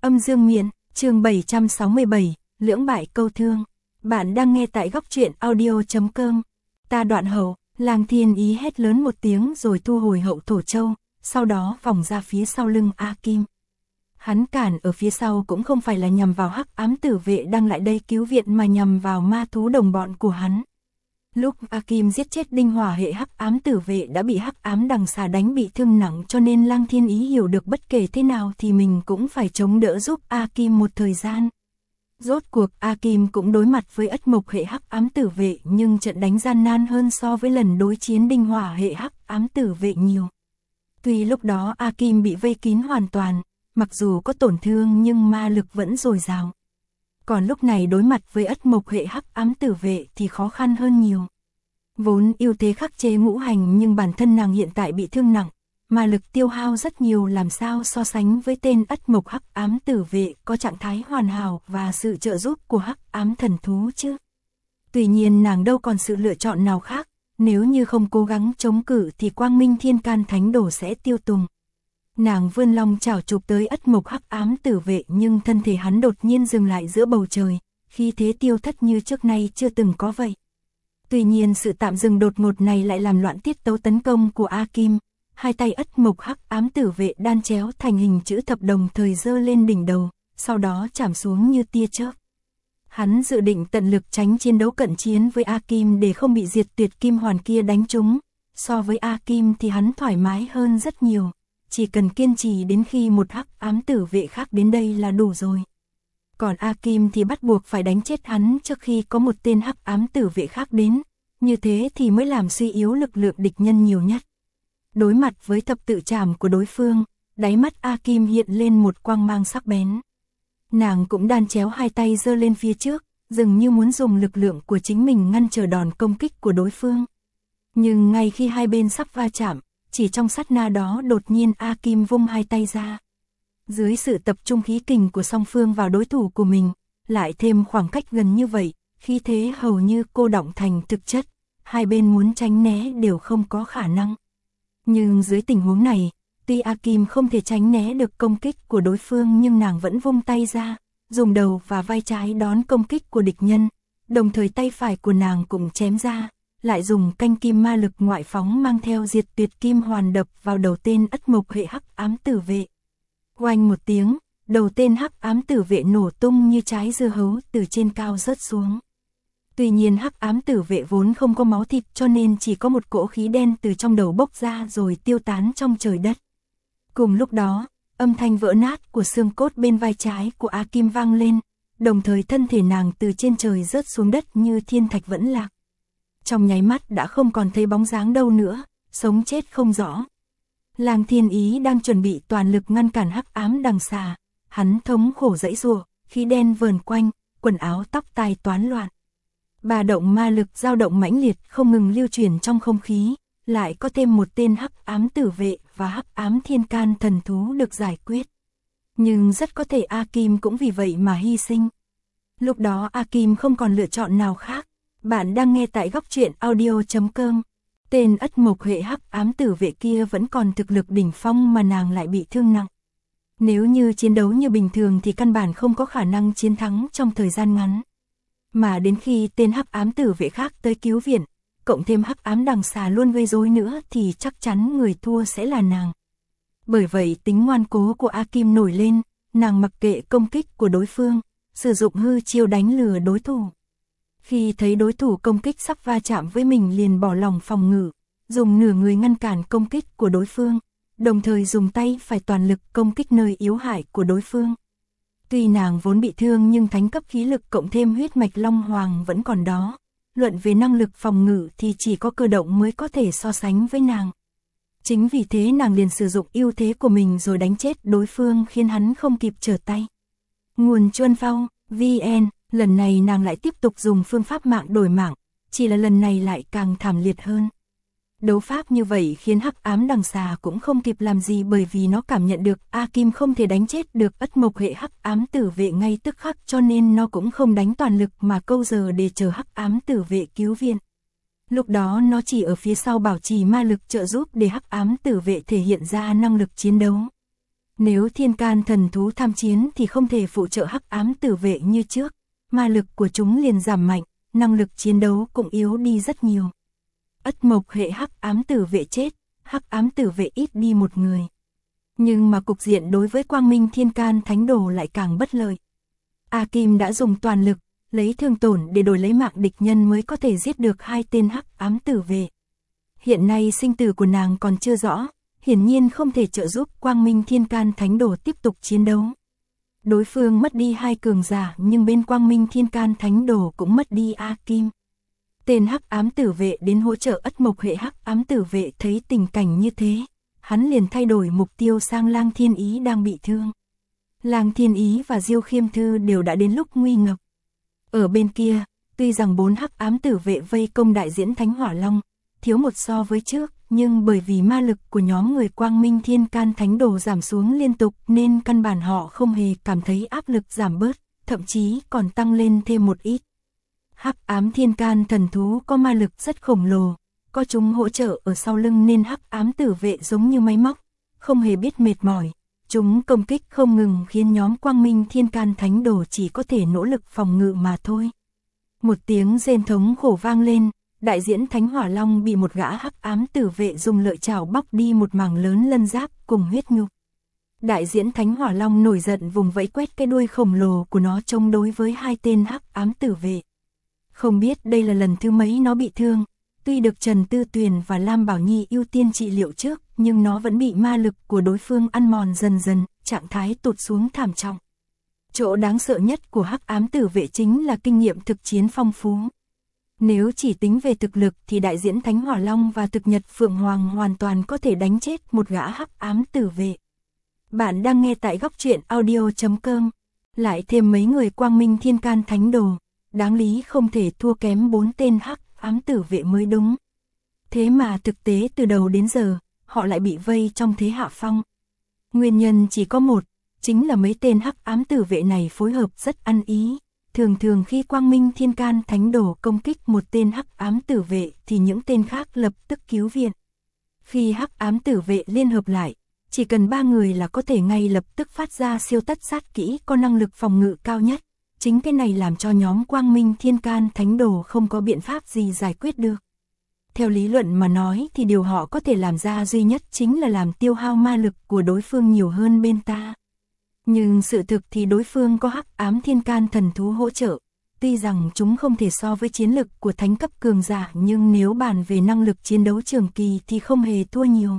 Âm dương miện, chương 767, lưỡng bại câu thương. Bạn đang nghe tại góc truyện audio.com. Ta đoạn hậu, Lang Thiên Ý hét lớn một tiếng rồi thu hồi hậu thổ châu, sau đó vòng ra phía sau lưng A Kim. Hắn cản ở phía sau cũng không phải là nhằm vào hắc ám tử vệ đang lại đây cứu viện mà nhằm vào ma thú đồng bọn của hắn. Lúc A Kim giết chết đinh hỏa hệ hắc ám tử vệ đã bị hắc ám đằng xà đánh bị thương nặng, cho nên Lang Thiên Ý hiểu được bất kể thế nào thì mình cũng phải chống đỡ giúp A Kim một thời gian. Rốt cuộc A Kim cũng đối mặt với ất mộc hệ hắc ám tử vệ, nhưng trận đánh gian nan hơn so với lần đối chiến đinh hỏa hệ hắc ám tử vệ nhiều. Tuy lúc đó A Kim bị vây kín hoàn toàn, mặc dù có tổn thương nhưng ma lực vẫn dồi dào. Còn lúc này đối mặt với ất mộc hệ hắc ám tử vệ thì khó khăn hơn nhiều. Vốn ưu thế khắc chế ngũ hành nhưng bản thân nàng hiện tại bị thương nặng, ma lực tiêu hao rất nhiều, làm sao so sánh với tên ất mộc hắc ám tử vệ có trạng thái hoàn hảo và sự trợ giúp của hắc ám thần thú chứ. Tuy nhiên nàng đâu còn sự lựa chọn nào khác, nếu như không cố gắng chống cự thì quang minh thiên can thánh đồ sẽ tiêu tùng. Nàng vươn long chảo chụp tới ất mộc hắc ám tử vệ, nhưng thân thể hắn đột nhiên dừng lại giữa bầu trời, khi thế tiêu thất như trước nay chưa từng có vậy. Tuy nhiên sự tạm dừng đột ngột này lại làm loạn tiết tấu tấn công của A Kim. Hai tay ất mộc hắc ám tử vệ đan chéo thành hình chữ thập đồng thời giơ lên đỉnh đầu, sau đó chạm xuống như tia chớp. Hắn dự định tận lực tránh chiến đấu cận chiến với A Kim để không bị diệt tuyệt kim hoàn kia đánh trúng. So với A Kim thì hắn thoải mái hơn rất nhiều, chỉ cần kiên trì đến khi một hắc ám tử vệ khác đến đây là đủ rồi. Còn A Kim thì bắt buộc phải đánh chết hắn trước khi có một tên hắc ám tử vệ khác đến, như thế thì mới làm suy yếu lực lượng địch nhân nhiều nhất. Đối mặt với thập tự trảm của đối phương, đáy mắt A Kim hiện lên một quang mang sắc bén. Nàng cũng đan chéo hai tay giơ lên phía trước, dường như muốn dùng lực lượng của chính mình ngăn trở đòn công kích của đối phương. Nhưng ngay khi hai bên sắp va chạm, chỉ trong sát na đó đột nhiên A Kim vung hai tay ra. Dưới sự tập trung khí kình của song phương vào đối thủ của mình, lại thêm khoảng cách gần như vậy, khí thế hầu như cô đọng thành thực chất, hai bên muốn tránh né đều không có khả năng. Nhưng dưới tình huống này, tuy A Kim không thể tránh né được công kích của đối phương nhưng nàng vẫn vung tay ra, dùng đầu và vai trái đón công kích của địch nhân, đồng thời tay phải của nàng cũng chém ra, lại dùng canh kim ma lực ngoại phóng mang theo diệt tuyệt kim hoàn đập vào đầu tên ất mộc hệ hắc ám tử vệ. Oanh một tiếng, đầu tên hắc ám tử vệ nổ tung như trái dưa hấu từ trên cao rớt xuống. Tuy nhiên hắc ám tử vệ vốn không có máu thịt cho nên chỉ có một cỗ khí đen từ trong đầu bốc ra rồi tiêu tán trong trời đất. Cùng lúc đó, âm thanh vỡ nát của xương cốt bên vai trái của A Kim vang lên, đồng thời thân thể nàng từ trên trời rớt xuống đất như thiên thạch vẫn lạc. Trong nháy mắt đã không còn thấy bóng dáng đâu nữa, sống chết không rõ. Lang Thiên Ý đang chuẩn bị toàn lực ngăn cản hắc ám đằng xà, hắn thống khổ giãy giụa, khí đen vờn quanh, quần áo tóc tai toán loạn. Ba động ma lực dao động mãnh liệt không ngừng lưu chuyển trong không khí, lại có thêm một tên hắc ám tử vệ và hắc ám thiên can thần thú được giải quyết. Nhưng rất có thể A Kim cũng vì vậy mà hy sinh. Lúc đó A Kim không còn lựa chọn nào khác. Bạn đang nghe tại góc truyện audio.com. Tên ất mộc hệ hắc ám tử vệ kia vẫn còn thực lực đỉnh phong mà nàng lại bị thương nặng. Nếu như chiến đấu như bình thường thì căn bản không có khả năng chiến thắng trong thời gian ngắn. Mà đến khi tên hắc ám tử vệ khác tới cứu viện, cộng thêm hắc ám đằng xà luôn gây rối nữa thì chắc chắn người thua sẽ là nàng. Bởi vậy tính ngoan cố của A Kim nổi lên, nàng mặc kệ công kích của đối phương, sử dụng hư chiêu đánh lừa đối thủ. Khi thấy đối thủ công kích sắp va chạm với mình liền bỏ lòng phòng ngự, dùng nửa người ngăn cản công kích của đối phương, đồng thời dùng tay phải toàn lực công kích nơi yếu hại của đối phương. Tuy nàng vốn bị thương nhưng thánh cấp khí lực cộng thêm huyết mạch long hoàng vẫn còn đó. Luận về năng lực phòng ngự thì chỉ có cơ động mới có thể so sánh với nàng. Chính vì thế nàng liền sử dụng ưu thế của mình rồi đánh chết đối phương khiến hắn không kịp trở tay. Nguồn Chuân Phao, VN, lần này nàng lại tiếp tục dùng phương pháp mạng đổi mạng, chỉ là lần này lại càng thảm liệt hơn. Đấu pháp như vậy khiến hắc ám đằng xà cũng không kịp làm gì bởi vì nó cảm nhận được A Kim không thể đánh chết được ất mộc hệ hắc ám tử vệ ngay tức khắc cho nên nó cũng không đánh toàn lực mà câu giờ để chờ hắc ám tử vệ cứu viện. Lúc đó nó chỉ ở phía sau bảo trì ma lực trợ giúp để hắc ám tử vệ thể hiện ra năng lực chiến đấu. Nếu thiên can thần thú tham chiến thì không thể phụ trợ hắc ám tử vệ như trước, ma lực của chúng liền giảm mạnh, năng lực chiến đấu cũng yếu đi rất nhiều. Ất mộc hệ hắc ám tử vệ chết, hắc ám tử vệ ít đi một người. Nhưng mà cục diện đối với Quang Minh Thiên Can Thánh Đồ lại càng bất lợi. A Kim đã dùng toàn lực, lấy thương tổn để đổi lấy mạng địch nhân mới có thể giết được 2 tên hắc ám tử vệ. Hiện nay sinh tử của nàng còn chưa rõ, hiển nhiên không thể trợ giúp Quang Minh Thiên Can Thánh Đồ tiếp tục chiến đấu. Đối phương mất đi 2 cường giả nhưng bên Quang Minh Thiên Can Thánh Đồ cũng mất đi A Kim. Tên hắc ám tử vệ đến hỗ trợ ất mộc hệ hắc ám tử vệ thấy tình cảnh như thế, hắn liền thay đổi mục tiêu sang Lang Thiên Ý đang bị thương. Lang Thiên Ý và Diêu Khiêm Thư đều đã đến lúc nguy ngập. Ở bên kia, tuy rằng 4 hắc ám tử vệ vây công đại diễn Thánh Hỏa Long, thiếu một so với trước, nhưng bởi vì ma lực của nhóm người Quang Minh Thiên Can Thánh Đồ giảm xuống liên tục nên căn bản họ không hề cảm thấy áp lực giảm bớt, thậm chí còn tăng lên thêm một ít. Hắc ám Thiên Can thần thú có ma lực rất khổng lồ, có chúng hỗ trợ ở sau lưng nên hắc ám tử vệ giống như máy móc, không hề biết mệt mỏi. Chúng công kích không ngừng khiến nhóm Quang Minh Thiên Can Thánh Đồ chỉ có thể nỗ lực phòng ngự mà thôi. Một tiếng rên thống khổ vang lên, đại diễn Thánh Hỏa Long bị một gã hắc ám tử vệ dùng lợi chảo bóc đi một mảng lớn lân giáp cùng huyết nhục. Đại diễn Thánh Hỏa Long nổi giận vùng vẫy quét cái đuôi khổng lồ của nó chống đối với 2 tên hắc ám tử vệ. Không biết đây là lần thứ mấy nó bị thương, tuy được Trần Tư Tuyền và Lam Bảo Nhi ưu tiên trị liệu trước, nhưng nó vẫn bị ma lực của đối phương ăn mòn dần dần, trạng thái tụt xuống thảm trọng. Chỗ đáng sợ nhất của hắc ám tử vệ chính là kinh nghiệm thực chiến phong phú. Nếu chỉ tính về thực lực thì đại diễn Thánh Hỏa Long và thực nhật Phượng Hoàng hoàn toàn có thể đánh chết một gã hắc ám tử vệ. Bạn đang nghe tại góc truyện audio.com, lại thêm mấy người Quang Minh Thiên Can Thánh Đồ, đáng lý không thể thua kém 4 tên hắc ám tử vệ mới đúng. Thế mà thực tế từ đầu đến giờ, họ lại bị vây trong thế hạ phong. Nguyên nhân chỉ có một, chính là mấy tên hắc ám tử vệ này phối hợp rất ăn ý. Thường thường khi Quang Minh Thiên Can Thánh Đồ công kích một tên hắc ám tử vệ thì những tên khác lập tức cứu viện. Khi hắc ám tử vệ liên hợp lại, chỉ cần 3 người là có thể ngay lập tức phát ra siêu tất sát kỹ có năng lực phòng ngự cao nhất. Chính cái này làm cho nhóm Quang Minh Thiên Can Thánh Đồ không có biện pháp gì giải quyết được. Theo lý luận mà nói thì điều họ có thể làm ra duy nhất chính là làm tiêu hao ma lực của đối phương nhiều hơn bên ta. Nhưng sự thực thì đối phương có hắc ám thiên can thần thú hỗ trợ. Tuy rằng chúng không thể so với chiến lực của thánh cấp cường giả nhưng nếu bàn về năng lực chiến đấu trường kỳ thì không hề thua nhiều.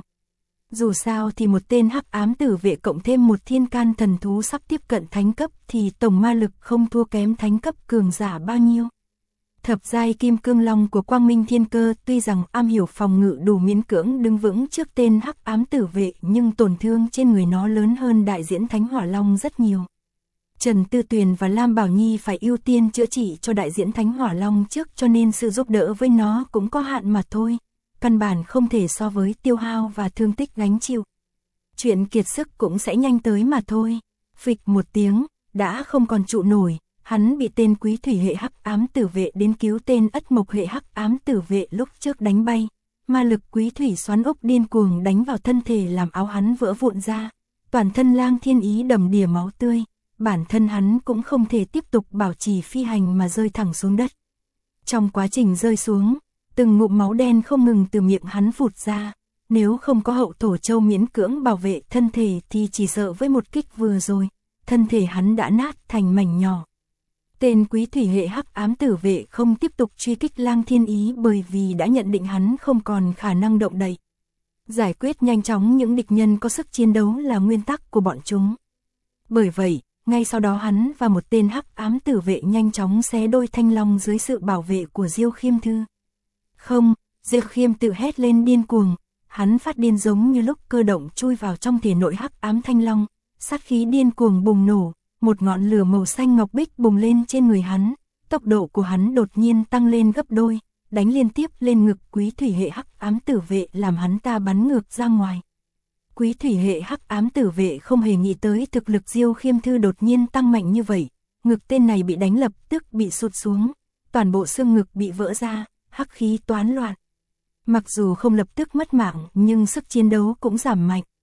Dù sao thì một tên hắc ám tử vệ cộng thêm một thiên can thần thú sắp tiếp cận thánh cấp thì tổng ma lực không thua kém thánh cấp cường giả bao nhiêu. Thập giai kim cương long của Quang Minh Thiên Cơ tuy rằng am hiểu phòng ngự đủ miễn cưỡng đứng vững trước tên hắc ám tử vệ nhưng tổn thương trên người nó lớn hơn đại diễn Thánh Hỏa Long rất nhiều. Trần Tư Tuyền và Lam Bảo Nhi phải ưu tiên chữa trị cho đại diễn Thánh Hỏa Long trước cho nên sự giúp đỡ với nó cũng có hạn mà thôi. Căn bản không thể so với tiêu hao và thương tích gánh chịu. Chuyện kiệt sức cũng sẽ nhanh tới mà thôi. Phịch một tiếng, đã không còn trụ nổi. Hắn bị tên quý thủy hệ hắc ám tử vệ đến cứu tên ất mộc hệ hắc ám tử vệ lúc trước đánh bay. Ma lực quý thủy xoắn ốc điên cuồng đánh vào thân thể làm áo hắn vỡ vụn ra. Toàn thân Lang Thiên Ý đầm đìa máu tươi. Bản thân hắn cũng không thể tiếp tục bảo trì phi hành mà rơi thẳng xuống đất. Trong quá trình rơi xuống, từng ngụm máu đen không ngừng từ miệng hắn phụt ra. Nếu không có hậu thổ châu miễn cưỡng bảo vệ thân thể thì chỉ sợ với một kích vừa rồi, thân thể hắn đã nát thành mảnh nhỏ. Tên quý thủy hệ hắc ám tử vệ không tiếp tục truy kích Lang Thiên Ý bởi vì đã nhận định hắn không còn khả năng động đậy. Giải quyết nhanh chóng những địch nhân có sức chiến đấu là nguyên tắc của bọn chúng. Bởi vậy, ngay sau đó hắn và một tên hắc ám tử vệ nhanh chóng xé đôi thanh long dưới sự bảo vệ của Diêu Khiêm Thư. Không, Diêu Khiêm tự hét lên điên cuồng, hắn phát điên giống như lúc cơ động chui vào trong thể nội hắc ám thanh long, sát khí điên cuồng bùng nổ. Một ngọn lửa màu xanh ngọc bích bùng lên trên người hắn, tốc độ của hắn đột nhiên tăng lên gấp đôi, đánh liên tiếp lên ngực quý thủy hệ hắc ám tử vệ làm hắn ta bắn ngược ra ngoài. Quý thủy hệ hắc ám tử vệ không hề nghĩ tới thực lực Diêu Khiêm Thư đột nhiên tăng mạnh như vậy, ngực tên này bị đánh lập tức bị sụt xuống, toàn bộ xương ngực bị vỡ ra, hắc khí toán loạn. Mặc dù không lập tức mất mạng nhưng sức chiến đấu cũng giảm mạnh.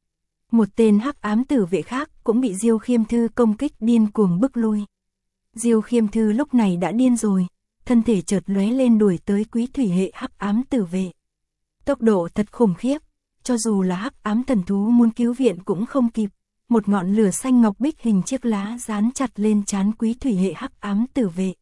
Một tên hắc ám tử vệ khác cũng bị Diêu Khiêm Thư công kích điên cuồng bức lui. Diêu Khiêm Thư lúc này đã điên rồi, thân thể chợt lóe lên đuổi tới quý thủy hệ hắc ám tử vệ. Tốc độ thật khủng khiếp, cho dù là hắc ám thần thú muốn cứu viện cũng không kịp. Một ngọn lửa xanh ngọc bích hình chiếc lá dán chặt lên trán quý thủy hệ hắc ám tử vệ.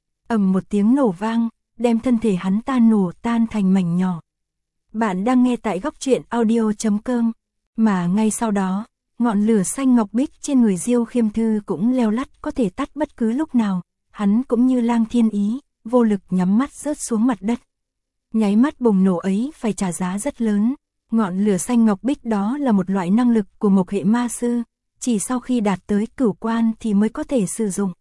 Ầm một tiếng nổ vang, đem thân thể hắn ta nổ tan thành mảnh nhỏ. Bạn đang nghe tại góc truyện audio.com, mà ngay sau đó, ngọn lửa xanh ngọc bích trên người Diêu Khiêm Thư cũng leo lắt có thể tắt bất cứ lúc nào, hắn cũng như Lang Thiên Ý, vô lực nhắm mắt rớt xuống mặt đất. Nháy mắt bùng nổ ấy phải trả giá rất lớn, ngọn lửa xanh ngọc bích đó là một loại năng lực của Mộc hệ ma sư, chỉ sau khi đạt tới cửu quan thì mới có thể sử dụng.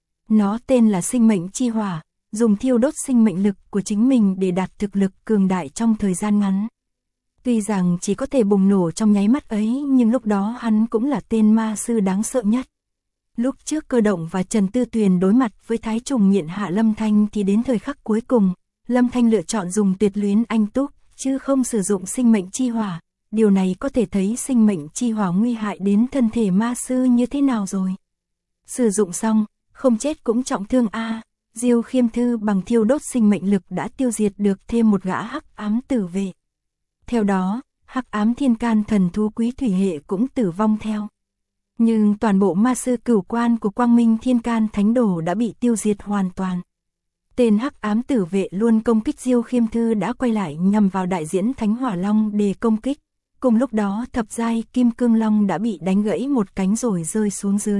Nó tên là sinh mệnh chi hỏa, dùng thiêu đốt sinh mệnh lực của chính mình để đạt thực lực cường đại trong thời gian ngắn. Tuy rằng chỉ có thể bùng nổ trong nháy mắt ấy nhưng lúc đó hắn cũng là tên ma sư đáng sợ nhất. Lúc trước Cơ Động và Trần Tư Tuyền đối mặt với Thái Trùng nghiện hạ Lâm Thanh thì đến thời khắc cuối cùng, Lâm Thanh lựa chọn dùng tuyệt luyến anh túc, chứ không sử dụng sinh mệnh chi hỏa. Điều này có thể thấy sinh mệnh chi hỏa nguy hại đến thân thể ma sư như thế nào rồi. Sử dụng xong, không chết cũng trọng thương a. Diêu Khiêm Thư bằng thiêu đốt sinh mệnh lực đã tiêu diệt được thêm một gã hắc ám tử vệ. Theo đó, hắc ám thiên can thần thú quý thủy hệ cũng tử vong theo. Nhưng toàn bộ ma sư cửu quan của Quang Minh Thiên Can Thánh Đồ đã bị tiêu diệt hoàn toàn. Tên hắc ám tử vệ luôn công kích Diêu Khiêm Thư đã quay lại nhằm vào đại diễn Thánh Hỏa Long để công kích. Cùng lúc đó thập giai Kim Cương Long đã bị đánh gãy một cánh rồi rơi xuống dưới.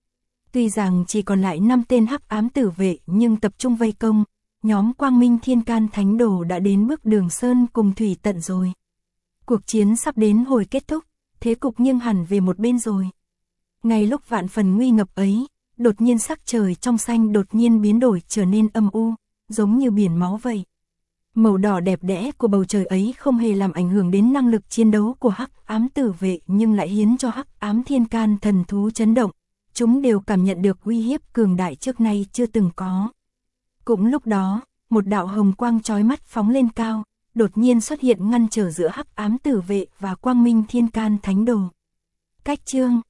Tuy rằng chỉ còn lại 5 tên hắc ám tử vệ nhưng tập trung vây công, nhóm Quang Minh Thiên Can Thánh Đồ đã đến bước đường sơn cùng thủy tận rồi. Cuộc chiến sắp đến hồi kết thúc, thế cục nghiêng hẳn về một bên rồi. Ngay lúc vạn phần nguy ngập ấy, đột nhiên sắc trời trong xanh đột nhiên biến đổi trở nên âm u, giống như biển máu vậy. Màu đỏ đẹp đẽ của bầu trời ấy không hề làm ảnh hưởng đến năng lực chiến đấu của hắc ám tử vệ nhưng lại khiến cho hắc ám thiên can thần thú chấn động. Chúng đều cảm nhận được uy hiếp cường đại trước nay chưa từng có. Cũng lúc đó, một đạo hồng quang chói mắt phóng lên cao, đột nhiên xuất hiện ngăn trở giữa hắc ám tử vệ và Quang Minh Thiên Can Thánh Đồ. Cách chương